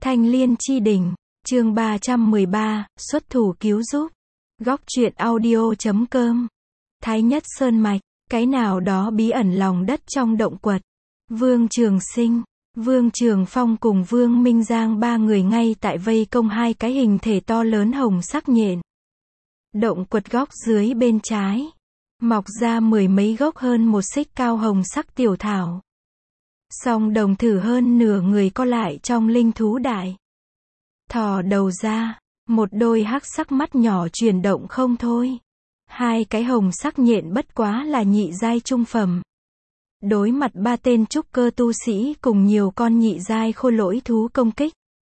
Thanh Liên Chi Đỉnh, chương 313, xuất thủ cứu giúp. Góc truyện audio.com. Thái Nhất Sơn Mạch, cái nào đó bí ẩn lòng đất trong động quật. Vương Trường Sinh, Vương Trường Phong cùng Vương Minh Giang ba người ngay tại vây công hai cái hình thể to lớn hồng sắc nhện. Động quật góc dưới bên trái, mọc ra mười mấy gốc hơn một xích cao hồng sắc tiểu thảo. Song đồng thử hơn nửa người co lại trong linh thú đại. Thò đầu ra, một đôi hắc sắc mắt nhỏ chuyển động không thôi. Hai cái hồng sắc nhện bất quá là nhị giai trung phẩm. Đối mặt ba tên trúc cơ tu sĩ cùng nhiều con nhị giai khô lỗi thú công kích.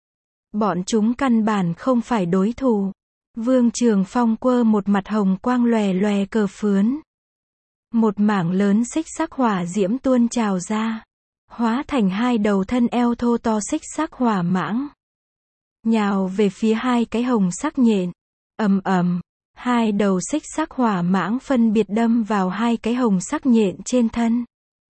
Bọn chúng căn bản không phải đối thủ. Vương Trường Phong quơ một mặt hồng quang lòe lòe cờ phướn. Một mảng lớn xích sắc hỏa diễm tuôn trào ra. Hóa thành hai đầu thân eo thô to xích sắc hỏa mãng. Nhào về phía hai cái hồng sắc nhện. Ầm ầm, hai đầu xích sắc hỏa mãng phân biệt đâm vào hai cái hồng sắc nhện trên thân.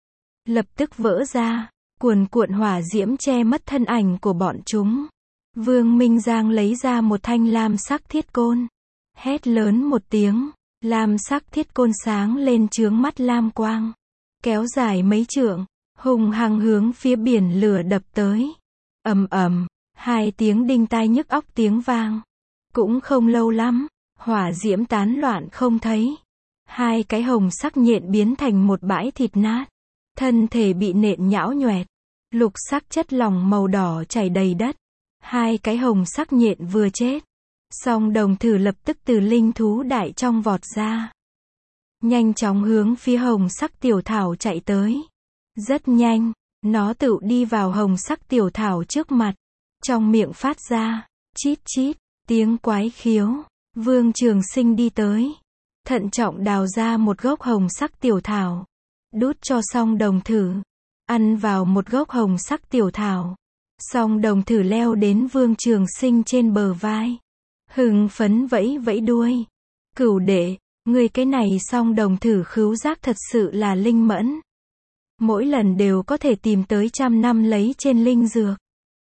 Lập tức vỡ ra, cuồn cuộn hỏa diễm che mất thân ảnh của bọn chúng. Vương Minh Giang lấy ra một thanh lam sắc thiết côn. Hét lớn một tiếng, lam sắc thiết côn sáng lên chướng mắt lam quang. Kéo dài mấy trượng, hùng hăng hướng phía biển lửa đập tới. Ầm ầm, hai tiếng đinh tai nhức óc tiếng vang. Cũng không lâu lắm, hỏa diễm tán loạn không thấy. Hai cái hồng sắc nhện biến thành một bãi thịt nát. Thân thể bị nện nhão nhoẹt. Lục sắc chất lỏng màu đỏ chảy đầy đất. Hai cái hồng sắc nhện vừa chết. Song đồng thử lập tức từ linh thú đại trong vọt ra. Nhanh chóng hướng phía hồng sắc tiểu thảo chạy tới. Rất nhanh, nó tự đi vào hồng sắc tiểu thảo trước mặt. Trong miệng phát ra, chít chít, tiếng quái khiếu. Vương Trường Sinh đi tới. Thận trọng đào ra một gốc hồng sắc tiểu thảo. Đút cho song đồng thử. Ăn vào một gốc hồng sắc tiểu thảo. Song đồng thử leo đến Vương Trường Sinh trên bờ vai. Hưng phấn vẫy vẫy đuôi. Cửu đệ, người cái này song đồng thử khứu giác thật sự là linh mẫn. Mỗi lần đều có thể tìm tới 100 năm lấy trên linh dược.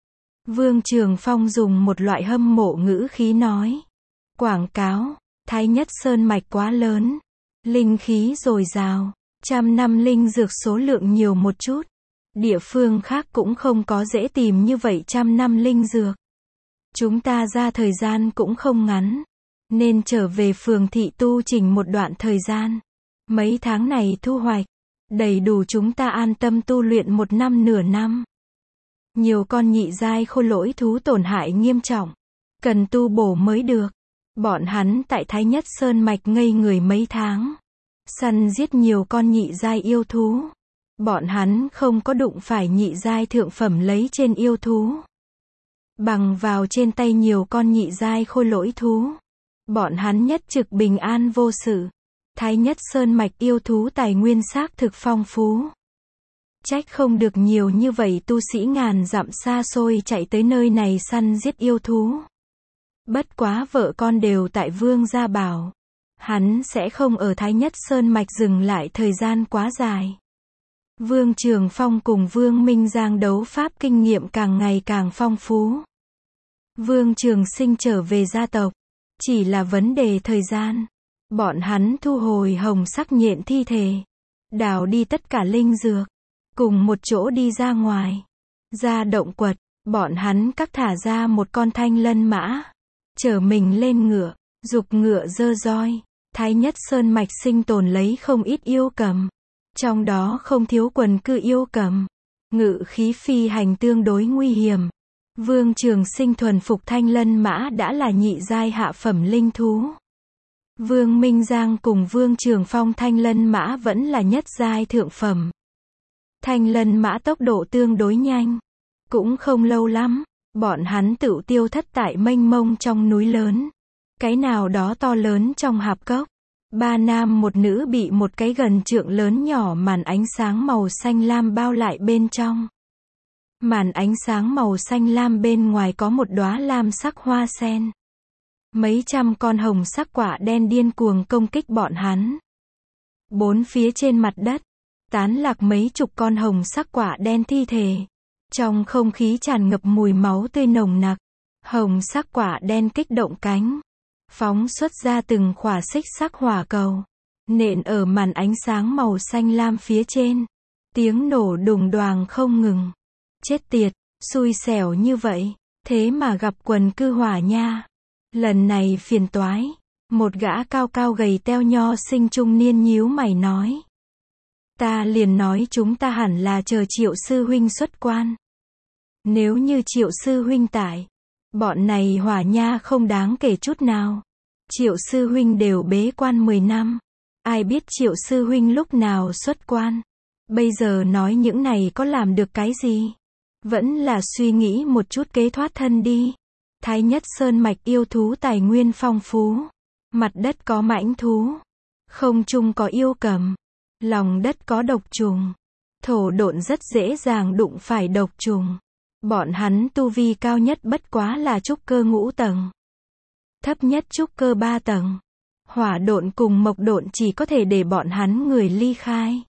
Vương Trường Phong dùng một loại hâm mộ ngữ khí nói. Quảng cáo, Thái Nhất Sơn Mạch quá lớn. Linh khí dồi dào. 100 năm linh dược số lượng nhiều một chút. Địa phương khác cũng không có dễ tìm như vậy 100 năm linh dược. Chúng ta ra thời gian cũng không ngắn. Nên trở về phường thị tu chỉnh một đoạn thời gian. Mấy tháng này thu hoạch. Đầy đủ chúng ta an tâm tu luyện một năm nửa năm. Nhiều con nhị giai khô lỗi thú tổn hại nghiêm trọng. Cần tu bổ mới được. Bọn hắn tại Thái Nhất Sơn Mạch ngây người mấy tháng. Săn giết nhiều con nhị giai yêu thú. Bọn hắn không có đụng phải nhị giai thượng phẩm lấy trên yêu thú. Bằng vào trên tay nhiều con nhị giai khô lỗi thú. Bọn hắn nhất trực bình an vô sự. Thái Nhất Sơn Mạch yêu thú tài nguyên xác thực phong phú. Trách không được nhiều như vậy tu sĩ ngàn dặm xa xôi chạy tới nơi này săn giết yêu thú. Bất quá vợ con đều tại Vương gia bảo. Hắn sẽ không ở Thái Nhất Sơn Mạch dừng lại thời gian quá dài. Vương Trường Phong cùng Vương Minh Giang đấu pháp kinh nghiệm càng ngày càng phong phú. Vương Trường Sinh trở về gia tộc. Chỉ là vấn đề thời gian. Bọn hắn thu hồi hồng sắc nhện thi thể. Đào đi tất cả linh dược. Cùng một chỗ đi ra ngoài. Ra động quật. Bọn hắn cắt thả ra một con thanh lân mã. Chở mình lên ngựa. Giục ngựa dơ roi. Thái Nhất Sơn Mạch sinh tồn lấy không ít yêu cầm. Trong đó không thiếu quần cư yêu cầm. Ngự khí phi hành tương đối nguy hiểm. Vương Trường Sinh thuần phục thanh lân mã đã là nhị giai hạ phẩm linh thú. Vương Minh Giang cùng Vương Trường Phong thanh lân mã vẫn là nhất giai thượng phẩm. Thanh lân mã tốc độ tương đối nhanh. Cũng không lâu lắm, bọn hắn tự tiêu thất tại mênh mông trong núi lớn. Cái nào đó to lớn trong hạp cốc. Ba nam một nữ bị một cái gần trượng lớn nhỏ màn ánh sáng màu xanh lam bao lại bên trong. Màn ánh sáng màu xanh lam bên ngoài có một đóa lam sắc hoa sen. Mấy trăm con hồng sắc quả đen điên cuồng công kích bọn hắn. Bốn phía trên mặt đất, tán lạc mấy chục con hồng sắc quả đen thi thể. Trong không khí tràn ngập mùi máu tươi nồng nặc. Hồng sắc quả đen kích động cánh. Phóng xuất ra từng khỏa xích sắc hỏa cầu. Nện ở màn ánh sáng màu xanh lam phía trên. Tiếng nổ đùng đoàng không ngừng. Chết tiệt, xui xẻo như vậy. Thế mà gặp quần cư hỏa nha. Lần này phiền toái. Một gã cao cao gầy teo nho sinh trung niên nhíu mày nói. Ta liền nói chúng ta hẳn là chờ Triệu sư huynh xuất quan. Nếu như Triệu sư huynh tại, bọn này hỏa nha không đáng kể chút nào. Triệu sư huynh đều bế quan 10 năm. Ai biết Triệu sư huynh lúc nào xuất quan. Bây giờ nói những này có làm được cái gì? Vẫn là suy nghĩ một chút kế thoát thân đi. Thái Nhất Sơn mạch yêu thú tài nguyên phong phú. Mặt đất có mãnh thú. Không trung có yêu cầm. Lòng đất có độc trùng. Thổ độn rất dễ dàng đụng phải độc trùng. Bọn hắn tu vi cao nhất bất quá là trúc cơ 5 tầng. Thấp nhất trúc cơ 3 tầng. Hỏa độn cùng mộc độn chỉ có thể để bọn hắn người ly khai.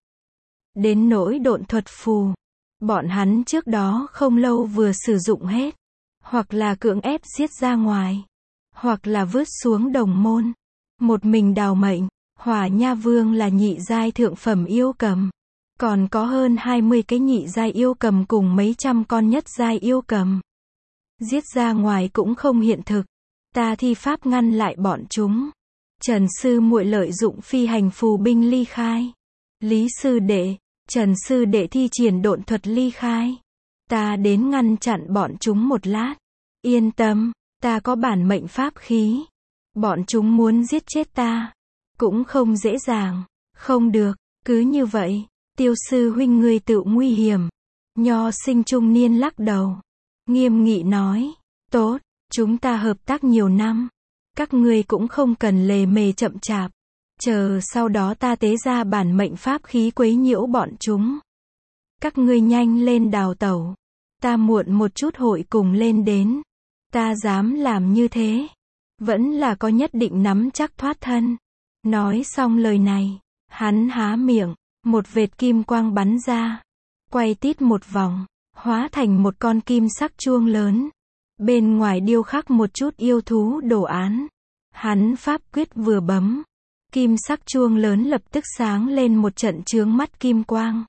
Đến nỗi độn thuật phù. Bọn hắn trước đó không lâu vừa sử dụng hết. Hoặc là cưỡng ép giết ra ngoài. Hoặc là vứt xuống đồng môn. Một mình đào mệnh. Hỏa Nha Vương là nhị giai thượng phẩm yêu cầm. Còn có hơn 20 cái nhị giai yêu cầm cùng mấy trăm con nhất giai yêu cầm. Giết ra ngoài cũng không hiện thực. Ta thi pháp ngăn lại bọn chúng. Trần sư muội lợi dụng phi hành phù binh ly khai. Lý sư đệ, Trần sư đệ thi triển độn thuật ly khai. Ta đến ngăn chặn bọn chúng một lát. Yên tâm, ta có bản mệnh pháp khí. Bọn chúng muốn giết chết ta cũng không dễ dàng. Không được, cứ như vậy, Tiêu sư huynh ngươi tự nguy hiểm. Nho sinh trung niên lắc đầu. Nghiêm nghị nói, tốt, chúng ta hợp tác nhiều năm. Các ngươi cũng không cần lề mề chậm chạp. Chờ sau đó ta tế ra bản mệnh pháp khí quấy nhiễu bọn chúng. Các ngươi nhanh lên đào tẩu. Ta muộn một chút hội cùng lên đến. Ta dám làm như thế. Vẫn là có nhất định nắm chắc thoát thân. Nói xong lời này, hắn há miệng, một vệt kim quang bắn ra. Quay tít một vòng, hóa thành một con kim sắc chuông lớn. Bên ngoài điêu khắc một chút yêu thú đồ án. Hắn pháp quyết vừa bấm. Kim sắc chuông lớn lập tức sáng lên một trận chướng mắt kim quang.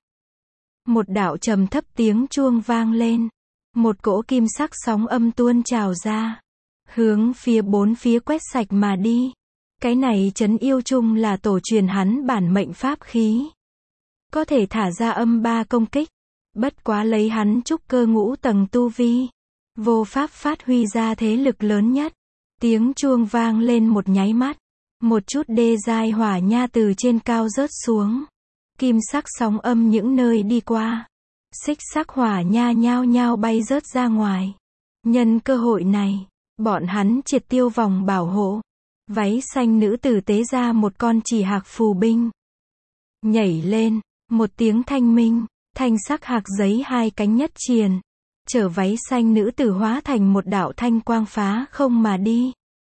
Một đạo trầm thấp tiếng chuông vang lên. Một cỗ kim sắc sóng âm tuôn trào ra. Hướng phía bốn phía quét sạch mà đi. Cái này trấn yêu chung là tổ truyền hắn bản mệnh pháp khí. Có thể thả ra âm 3 công kích. Bất quá lấy hắn trúc cơ 5 tầng tu vi. Vô pháp phát huy ra thế lực lớn nhất. Tiếng chuông vang lên một nháy mắt. Một chút đê giai hỏa nha từ trên cao rớt xuống. Kim sắc sóng âm những nơi đi qua. Xích sắc hỏa nha nhao nhao bay rớt ra ngoài. Nhân cơ hội này, bọn hắn triệt tiêu vòng bảo hộ. Váy xanh nữ tử tế ra một con chỉ hạc phù binh. Nhảy lên, một tiếng thanh minh, thanh sắc hạc giấy 2 cánh nhất triền. Chở váy xanh nữ tử hóa thành một đạo thanh quang phá không mà đi.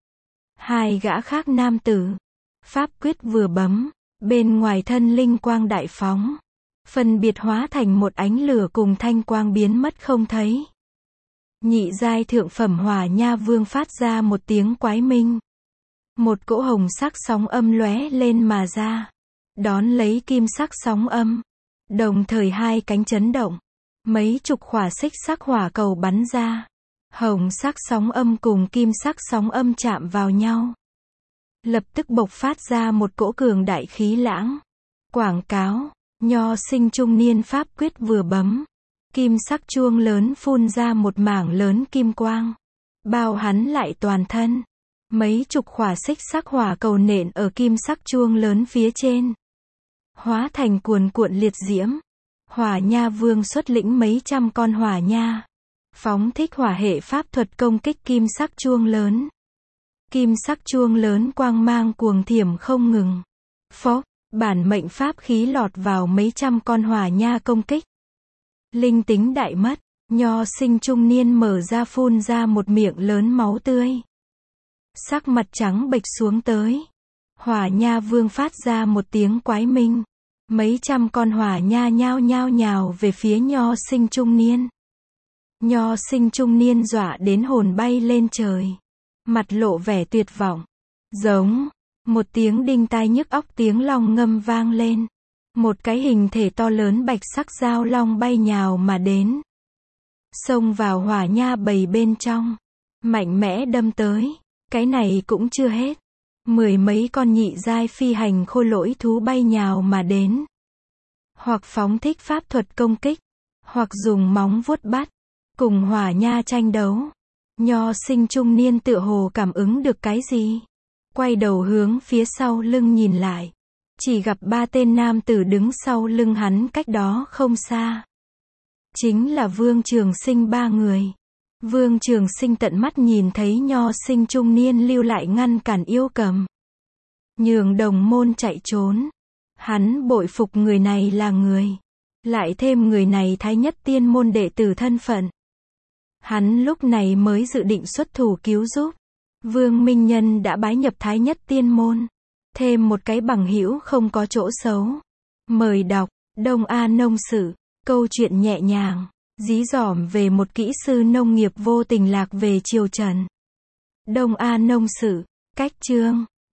2 gã khác nam tử. Pháp quyết vừa bấm, bên ngoài thân linh quang đại phóng. Phân biệt hóa thành một ánh lửa cùng thanh quang biến mất không thấy. Nhị giai thượng phẩm hỏa nha vương phát ra một tiếng quái minh. Một cỗ hồng sắc sóng âm lóe lên mà ra. Đón lấy kim sắc sóng âm. Đồng thời 2 cánh chấn động. Mấy chục khỏa xích sắc hỏa cầu bắn ra. Hồng sắc sóng âm cùng kim sắc sóng âm chạm vào nhau. Lập tức bộc phát ra một cỗ cường đại khí lãng. Quảng cáo, nho sinh trung niên pháp quyết vừa bấm. Kim sắc chuông lớn phun ra một mảng lớn kim quang. Bao hắn lại toàn thân. Mấy chục khỏa xích sắc hỏa cầu nện ở kim sắc chuông lớn phía trên. Hóa thành cuồn cuộn liệt diễm. Hỏa nha vương xuất lĩnh mấy trăm con hỏa nha. Phóng thích hỏa hệ pháp thuật công kích kim sắc chuông lớn. Kim sắc chuông lớn quang mang cuồng thiểm không ngừng. Phốc, bản mệnh pháp khí lọt vào mấy trăm con hỏa nha công kích. Linh tính đại mất, nho sinh trung niên mở ra phun ra một miệng lớn máu tươi. Sắc mặt trắng bệch xuống tới. Hỏa nha vương phát ra một tiếng quái minh. Mấy trăm con hỏa nha nhao nhao nhào về phía nho sinh trung niên. Nho sinh trung niên dọa đến hồn bay lên trời. Mặt lộ vẻ tuyệt vọng. Giống. Một tiếng đinh tai nhức óc, tiếng long ngâm vang lên. Một cái hình thể to lớn bạch sắc dao long bay nhào mà đến. Xông vào Hỏa Nha bầy bên trong. Mạnh mẽ đâm tới. Cái này cũng chưa hết. 10 mấy con nhị giai phi hành khôi lỗi thú bay nhào mà đến. Hoặc phóng thích pháp thuật công kích. Hoặc dùng móng vuốt bắt. Cùng Hỏa Nha tranh đấu. Nho sinh trung niên tựa hồ cảm ứng được cái gì. Quay đầu hướng phía sau lưng nhìn lại. Chỉ gặp 3 tên nam tử đứng sau lưng hắn cách đó không xa. Chính là Vương Trường Sinh 3 người. Vương Trường Sinh tận mắt nhìn thấy nho sinh trung niên lưu lại ngăn cản Yêu Cầm. Nhường đồng môn chạy trốn. Hắn bội phục người này là người. Lại thêm người này Thái Nhất Tiên môn đệ tử thân phận. Hắn lúc này mới dự định xuất thủ cứu giúp. Vương Minh Nhân đã bái nhập Thái Nhất Tiên môn. Thêm một cái bằng hữu không có chỗ xấu. Mời đọc, Đông A Nông Sự. Câu chuyện nhẹ nhàng, dí dỏm về một kỹ sư nông nghiệp vô tình lạc về triều Trần. Đông A Nông Sự. Cách chương.